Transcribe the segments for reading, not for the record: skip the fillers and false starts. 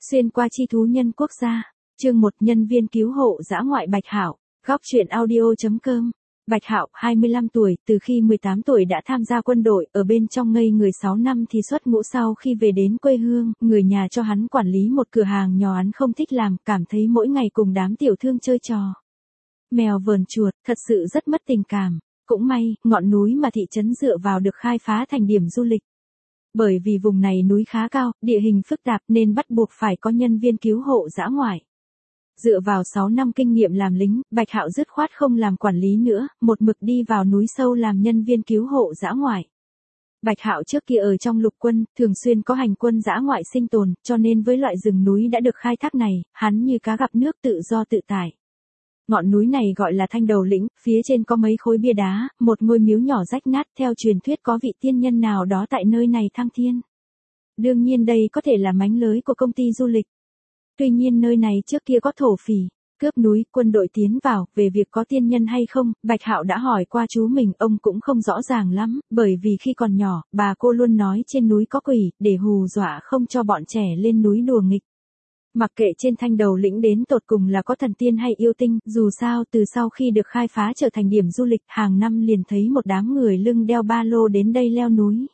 Xuyên qua chi thú nhân quốc gia. Chương 1, nhân viên cứu hộ dã ngoại Bạch Hạo. Góc truyện audio.com. Bạch Hạo, 25 tuổi, từ khi 18 tuổi đã tham gia quân đội, ở bên trong ngây người 6 năm thì xuất ngũ. Sau khi về đến quê hương, người nhà cho hắn quản lý một cửa hàng nhỏ, hắn không thích làm, cảm thấy mỗi ngày cùng đám tiểu thương chơi trò mèo vờn chuột, thật sự rất mất tình cảm. Cũng may, ngọn núi mà thị trấn dựa vào được khai phá thành điểm du lịch. Bởi vì vùng này núi khá cao, địa hình phức tạp nên bắt buộc phải có nhân viên cứu hộ dã ngoại. Dựa vào 6 năm kinh nghiệm làm lính, Bạch Hạo dứt khoát không làm quản lý nữa, một mực đi vào núi sâu làm nhân viên cứu hộ dã ngoại. Bạch Hạo trước kia ở trong lục quân, thường xuyên có hành quân dã ngoại sinh tồn, cho nên với loại rừng núi đã được khai thác này, hắn như cá gặp nước tự do tự tại. Ngọn núi này gọi là Thanh Đầu Lĩnh, phía trên có mấy khối bia đá, một ngôi miếu nhỏ rách nát, theo truyền thuyết có vị tiên nhân nào đó tại nơi này thăng thiên. Đương nhiên đây có thể là mánh lới của công ty du lịch. Tuy nhiên nơi này trước kia có thổ phỉ, cướp núi, quân đội tiến vào, về việc có tiên nhân hay không, Bạch Hạo đã hỏi qua chú mình, ông cũng không rõ ràng lắm, bởi vì khi còn nhỏ, bà cô luôn nói trên núi có quỷ, để hù dọa không cho bọn trẻ lên núi đùa nghịch. Mặc kệ trên Thanh Đầu Lĩnh đến tột cùng là có thần tiên hay yêu tinh, dù sao từ sau khi được khai phá trở thành điểm du lịch, hàng năm liền thấy một đám người lưng đeo ba lô đến đây leo núi.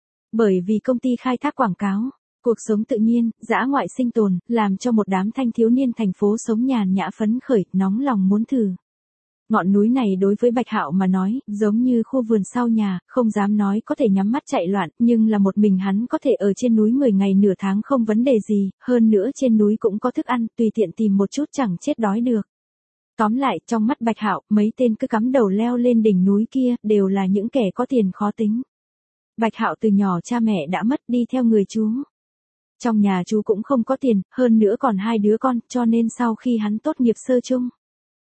Bởi vì công ty khai thác quảng cáo, cuộc sống tự nhiên, dã ngoại sinh tồn, làm cho một đám thanh thiếu niên thành phố sống nhàn nhã phấn khởi, nóng lòng muốn thử. Ngọn núi này đối với Bạch Hạo mà nói, giống như khu vườn sau nhà, không dám nói có thể nhắm mắt chạy loạn, nhưng là một mình hắn có thể ở trên núi 10 ngày nửa tháng không vấn đề gì, hơn nữa trên núi cũng có thức ăn, tùy tiện tìm một chút chẳng chết đói được. Tóm lại, trong mắt Bạch Hạo, mấy tên cứ cắm đầu leo lên đỉnh núi kia, đều là những kẻ có tiền khó tính. Bạch Hạo từ nhỏ cha mẹ đã mất, đi theo người chú. Trong nhà chú cũng không có tiền, hơn nữa còn 2 đứa con, cho nên sau khi hắn tốt nghiệp sơ trung,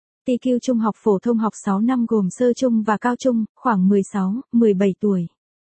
TQ trung học phổ thông học 6 năm gồm sơ trung và cao trung, khoảng 16, 17 tuổi.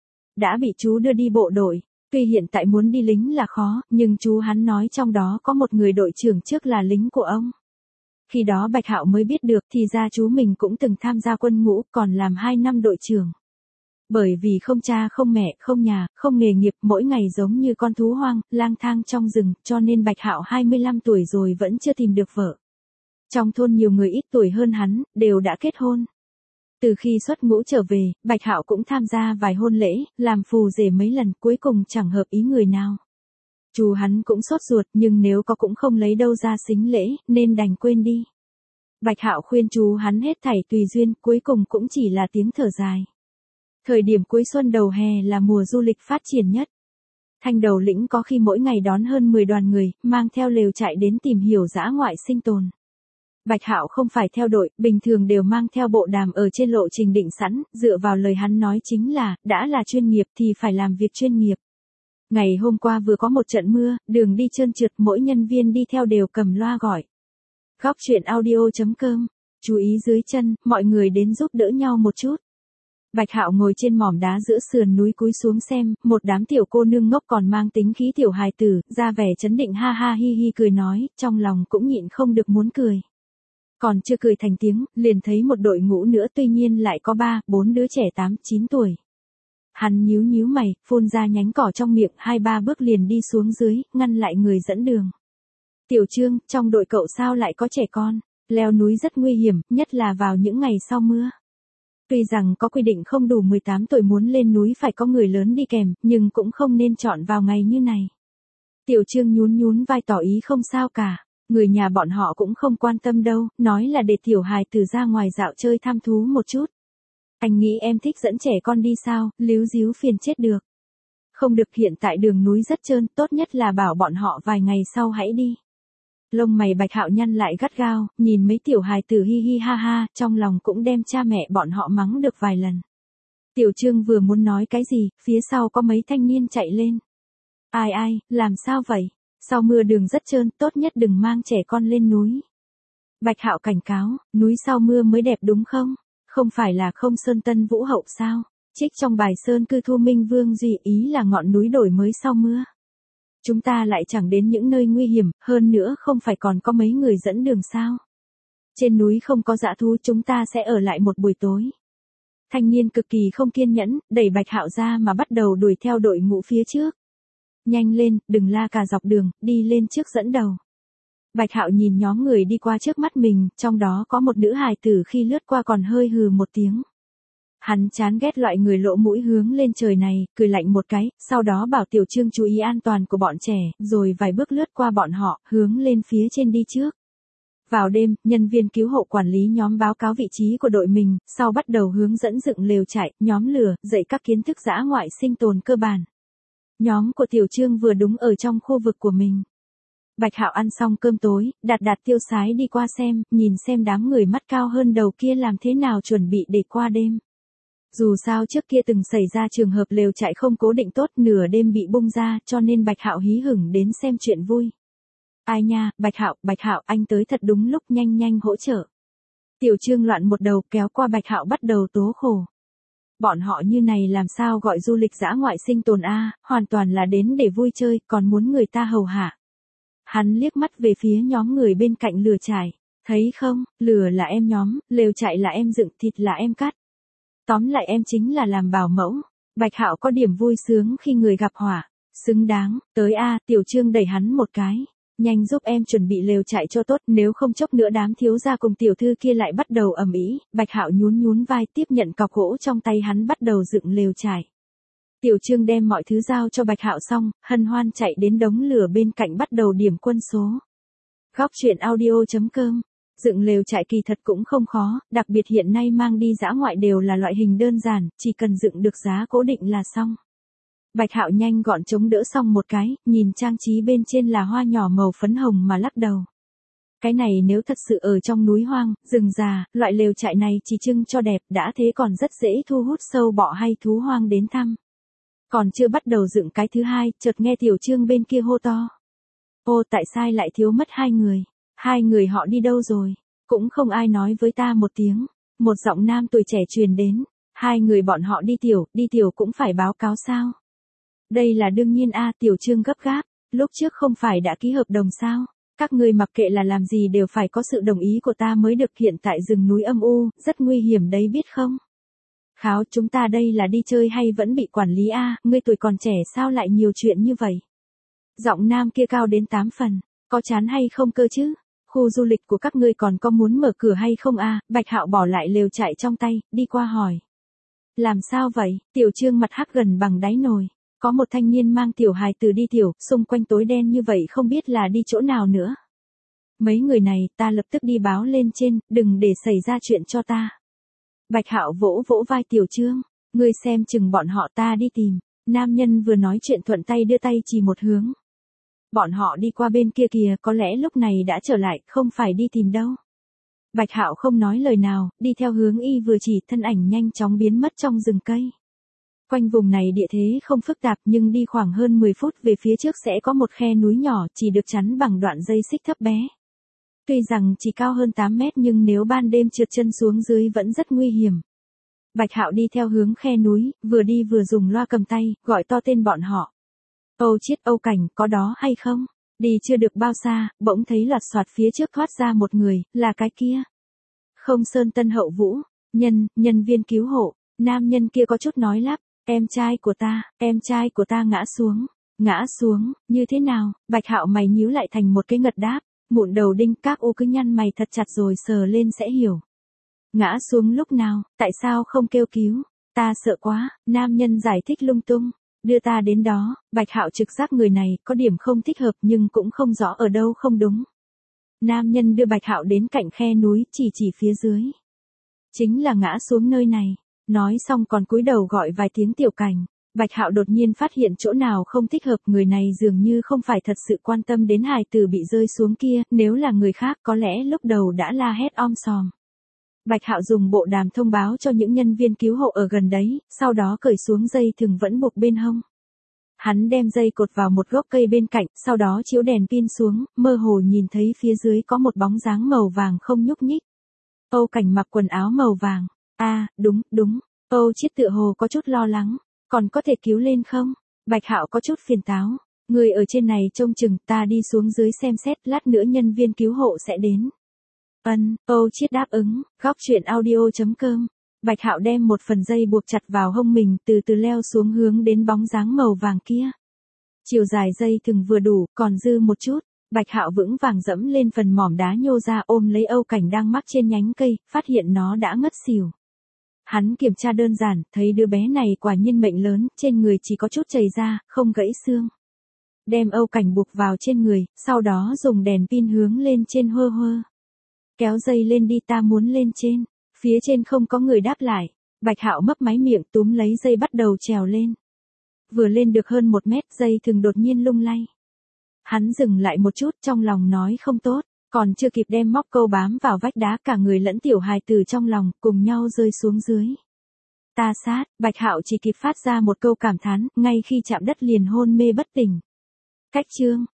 Đã bị chú đưa đi bộ đội, tuy hiện tại muốn đi lính là khó, nhưng chú hắn nói trong đó có một người đội trưởng trước là lính của ông. Khi đó Bạch Hạo mới biết được thì ra chú mình cũng từng tham gia quân ngũ, còn làm 2 năm đội trưởng. Bởi vì không cha không mẹ, không nhà, không nghề nghiệp, mỗi ngày giống như con thú hoang, lang thang trong rừng, cho nên Bạch Hạo 25 tuổi rồi vẫn chưa tìm được vợ. Trong thôn nhiều người ít tuổi hơn hắn, đều đã kết hôn. Từ khi xuất ngũ trở về, Bạch Hạo cũng tham gia vài hôn lễ, làm phù rể mấy lần, cuối cùng chẳng hợp ý người nào. Chú hắn cũng sốt ruột, nhưng nếu có cũng không lấy đâu ra sính lễ, nên đành quên đi. Bạch Hạo khuyên chú hắn hết thảy tùy duyên, cuối cùng cũng chỉ là tiếng thở dài. Thời điểm cuối xuân đầu hè là mùa du lịch phát triển nhất. Thanh Đầu Lĩnh có khi mỗi ngày đón hơn 10 đoàn người, mang theo lều trại đến tìm hiểu dã ngoại sinh tồn. Bạch Hạo không phải theo đội, bình thường đều mang theo bộ đàm ở trên lộ trình định sẵn, dựa vào lời hắn nói chính là, đã là chuyên nghiệp thì phải làm việc chuyên nghiệp. Ngày hôm qua vừa có một trận mưa, đường đi trơn trượt, mỗi nhân viên đi theo đều cầm loa gọi. Góc truyện audio.com, chú ý dưới chân, mọi người đến giúp đỡ nhau một chút. Bạch Hạo ngồi trên mỏm đá giữa sườn núi cúi xuống xem, một đám tiểu cô nương ngốc còn mang tính khí tiểu hài tử, ra vẻ chấn định ha ha hi hi cười nói, trong lòng cũng nhịn không được muốn cười. Còn chưa cười thành tiếng, liền thấy một đội ngũ nữa, tuy nhiên lại có 3, 4 đứa trẻ 8, 9 tuổi. Hắn nhíu nhíu mày, phun ra nhánh cỏ trong miệng, 2-3 bước liền đi xuống dưới, ngăn lại người dẫn đường. Tiểu Trương, trong đội cậu sao lại có trẻ con? Leo núi rất nguy hiểm, nhất là vào những ngày sau mưa. Tuy rằng có quy định không đủ 18 tuổi muốn lên núi phải có người lớn đi kèm, nhưng cũng không nên chọn vào ngày như này. Tiểu Trương nhún nhún vai tỏ ý không sao cả. Người nhà bọn họ cũng không quan tâm đâu, nói là để tiểu hài tử ra ngoài dạo chơi tham thú một chút. Anh nghĩ em thích dẫn trẻ con đi sao, líu díu phiền chết được. Không được, hiện tại đường núi rất trơn, tốt nhất là bảo bọn họ vài ngày sau hãy đi. Lông mày Bạch Hạo nhăn lại gắt gao, nhìn mấy tiểu hài tử hi hi ha ha, trong lòng cũng đem cha mẹ bọn họ mắng được vài lần. Tiểu Trương vừa muốn nói cái gì, phía sau có mấy thanh niên chạy lên. Ai, làm sao vậy? Sau mưa đường rất trơn, tốt nhất đừng mang trẻ con lên núi. Bạch Hạo cảnh cáo, núi sau mưa mới đẹp đúng không? Không phải là không sơn tân vũ hậu sao? Trích trong bài Sơn Cư Thu Minh Vương Duy, ý là ngọn núi đổi mới sau mưa. Chúng ta lại chẳng đến những nơi nguy hiểm, hơn nữa không phải còn có mấy người dẫn đường sao? Trên núi không có dã thú, chúng ta sẽ ở lại một buổi tối. Thanh niên cực kỳ không kiên nhẫn, đẩy Bạch Hạo ra mà bắt đầu đuổi theo đội ngũ phía trước. Nhanh lên, đừng la cả dọc đường, đi lên trước dẫn đầu. Bạch Hạo nhìn nhóm người đi qua trước mắt mình, trong đó có một nữ hài tử khi lướt qua còn hơi hừ một tiếng. Hắn chán ghét loại người lỗ mũi hướng lên trời này, cười lạnh một cái, sau đó bảo Tiểu Trương chú ý an toàn của bọn trẻ, rồi vài bước lướt qua bọn họ, hướng lên phía trên đi trước. Vào đêm, nhân viên cứu hộ quản lý nhóm báo cáo vị trí của đội mình, sau bắt đầu hướng dẫn dựng lều trại, nhóm lửa, dạy các kiến thức dã ngoại sinh tồn cơ bản. Nhóm của Tiểu Trương vừa đúng ở trong khu vực của mình. Bạch Hạo ăn xong cơm tối, đạt tiêu sái đi qua xem, nhìn xem đám người mắt cao hơn đầu kia làm thế nào chuẩn bị để qua đêm. Dù sao trước kia từng xảy ra trường hợp lều trại không cố định tốt, nửa đêm bị bung ra, cho nên Bạch Hạo hí hửng đến xem chuyện vui. Ai nha, Bạch Hạo, anh tới thật đúng lúc, nhanh hỗ trợ. Tiểu Trương loạn một đầu kéo qua Bạch Hạo bắt đầu tố khổ. Bọn họ như này làm sao gọi du lịch dã ngoại sinh tồn a, hoàn toàn là đến để vui chơi, còn muốn người ta hầu hạ. Hắn liếc mắt về phía nhóm người bên cạnh lửa trại, thấy không, lửa là em nhóm, lều trại là em dựng, thịt là em cắt. Tóm lại em chính là làm bảo mẫu. Bạch Hạo có điểm vui sướng khi người gặp họa, xứng đáng, tới a, Tiểu Trương đẩy hắn một cái. Nhanh giúp em chuẩn bị lều trại cho tốt, nếu không chốc nữa đám thiếu gia cùng tiểu thư kia lại bắt đầu ầm ĩ. Bạch Hạo nhún vai tiếp nhận cọc gỗ trong tay hắn bắt đầu dựng lều trại. Tiểu Trương đem mọi thứ giao cho Bạch Hạo xong, hân hoan chạy đến đống lửa bên cạnh bắt đầu điểm quân số. Góc truyện audio.com. Dựng lều trại kỳ thật cũng không khó, đặc biệt hiện nay mang đi dã ngoại đều là loại hình đơn giản, chỉ cần dựng được giá cố định là xong. Bạch Hạo nhanh gọn chống đỡ xong một cái, nhìn trang trí bên trên là hoa nhỏ màu phấn hồng mà lắc đầu. Cái này nếu thật sự ở trong núi hoang, rừng già, loại lều trại này chỉ trưng cho đẹp, đã thế còn rất dễ thu hút sâu bọ hay thú hoang đến thăm. Còn chưa bắt đầu dựng cái thứ hai, chợt nghe Tiểu Trương bên kia hô to. Ô, tại sao lại thiếu mất hai người? Hai người họ đi đâu rồi? Cũng không ai nói với ta một tiếng. Một giọng nam tuổi trẻ truyền đến. Hai người bọn họ đi tiểu cũng phải báo cáo sao? Đây là đương nhiên a, Tiểu Trương gấp gáp. Lúc trước không phải đã ký hợp đồng sao? Các ngươi mặc kệ là làm gì đều phải có sự đồng ý của ta mới được, hiện tại rừng núi âm u, rất nguy hiểm đấy biết không? Kháo, chúng ta đây là đi chơi hay vẫn bị quản lý a, ngươi tuổi còn trẻ sao lại nhiều chuyện như vậy? Giọng nam kia cao đến 8 phần, có chán hay không cơ chứ? Khu du lịch của các ngươi còn có muốn mở cửa hay không a? Bạch Hạo bỏ lại lều trại trong tay, đi qua hỏi. Làm sao vậy? Tiểu Trương mặt hắc gần bằng đáy nồi. Có một thanh niên mang tiểu hài tử đi tiểu, xung quanh tối đen như vậy không biết là đi chỗ nào nữa. Mấy người này, ta lập tức đi báo lên trên, đừng để xảy ra chuyện cho ta. Bạch Hạo vỗ vai Tiểu Trương, ngươi xem chừng bọn họ, ta đi tìm. Nam nhân vừa nói chuyện thuận tay đưa tay chỉ một hướng. Bọn họ đi qua bên kia kìa, có lẽ lúc này đã trở lại, không phải đi tìm đâu. Bạch Hạo không nói lời nào, đi theo hướng y vừa chỉ, thân ảnh nhanh chóng biến mất trong rừng cây. Quanh vùng này địa thế không phức tạp, nhưng đi khoảng hơn 10 phút về phía trước sẽ có một khe núi nhỏ, chỉ được chắn bằng đoạn dây xích thấp bé. Tuy rằng chỉ cao hơn 8 mét nhưng nếu ban đêm trượt chân xuống dưới vẫn rất nguy hiểm. Bạch Hạo đi theo hướng khe núi, vừa đi vừa dùng loa cầm tay, gọi to tên bọn họ. Âu Chiết, Âu Cảnh, có đó hay không? Đi chưa được bao xa, bỗng thấy loạt soạt phía trước thoát ra một người, là cái kia. Không Sơn Tân Hậu Vũ, nhân viên cứu hộ, nam nhân kia có chút nói lắp, em trai của ta ngã xuống, như thế nào? Bạch Hạo mày nhíu lại thành một cái ngật đáp, mụn đầu đinh, các ô cứ nhăn mày thật chặt rồi sờ lên sẽ hiểu. Ngã xuống lúc nào, tại sao không kêu cứu? Ta sợ quá, nam nhân giải thích lung tung. Đưa ta đến đó. Bạch Hạo trực giác người này có điểm không thích hợp nhưng cũng không rõ ở đâu không đúng. Nam nhân đưa Bạch Hạo đến cạnh khe núi, chỉ phía dưới. Chính là ngã xuống nơi này. Nói xong còn cúi đầu gọi vài tiếng Tiểu Cảnh. Bạch Hạo đột nhiên phát hiện chỗ nào không thích hợp, người này dường như không phải thật sự quan tâm đến hài tử bị rơi xuống kia, nếu là người khác có lẽ lúc đầu đã la hét om sòm. Bạch Hạo dùng bộ đàm thông báo cho những nhân viên cứu hộ ở gần đấy, sau đó cởi xuống dây thừng vẫn buộc bên hông. Hắn đem dây cột vào một gốc cây bên cạnh, sau đó chiếu đèn pin xuống, mơ hồ nhìn thấy phía dưới có một bóng dáng màu vàng không nhúc nhích. Âu Cảnh mặc quần áo màu vàng. Đúng. Âu Chiết tựa hồ có chút lo lắng. Còn có thể cứu lên không? Bạch Hạo có chút phiền táo. Người ở trên này trông chừng, ta đi xuống dưới xem xét, lát nữa nhân viên cứu hộ sẽ đến. Âu Chiết đáp ứng. Góc truyện audio.com. Bạch Hạo đem một phần dây buộc chặt vào hông mình, từ từ leo xuống hướng đến bóng dáng màu vàng kia. Chiều dài dây thừng vừa đủ, còn dư một chút. Bạch Hạo vững vàng dẫm lên phần mỏm đá nhô ra ôm lấy Âu Cảnh đang mắc trên nhánh cây, phát hiện nó đã ngất xỉu. Hắn kiểm tra đơn giản, thấy đứa bé này quả nhiên mệnh lớn, trên người chỉ có chút chảy ra, không gãy xương. Đem Âu Cảnh buộc vào trên người, sau đó dùng đèn pin hướng lên trên hơ hơ. Kéo dây lên đi, ta muốn lên trên. Phía trên không có người đáp lại. Bạch Hạo mấp máy miệng túm lấy dây bắt đầu trèo lên. Vừa lên được hơn 1 mét, dây thừng đột nhiên lung lay. Hắn dừng lại một chút, trong lòng nói không tốt, còn chưa kịp đem móc câu bám vào vách đá, cả người lẫn tiểu hài tử trong lòng cùng nhau rơi xuống dưới. Ta sát, Bạch Hạo chỉ kịp phát ra một câu cảm thán, ngay khi chạm đất liền hôn mê bất tỉnh. Cách chương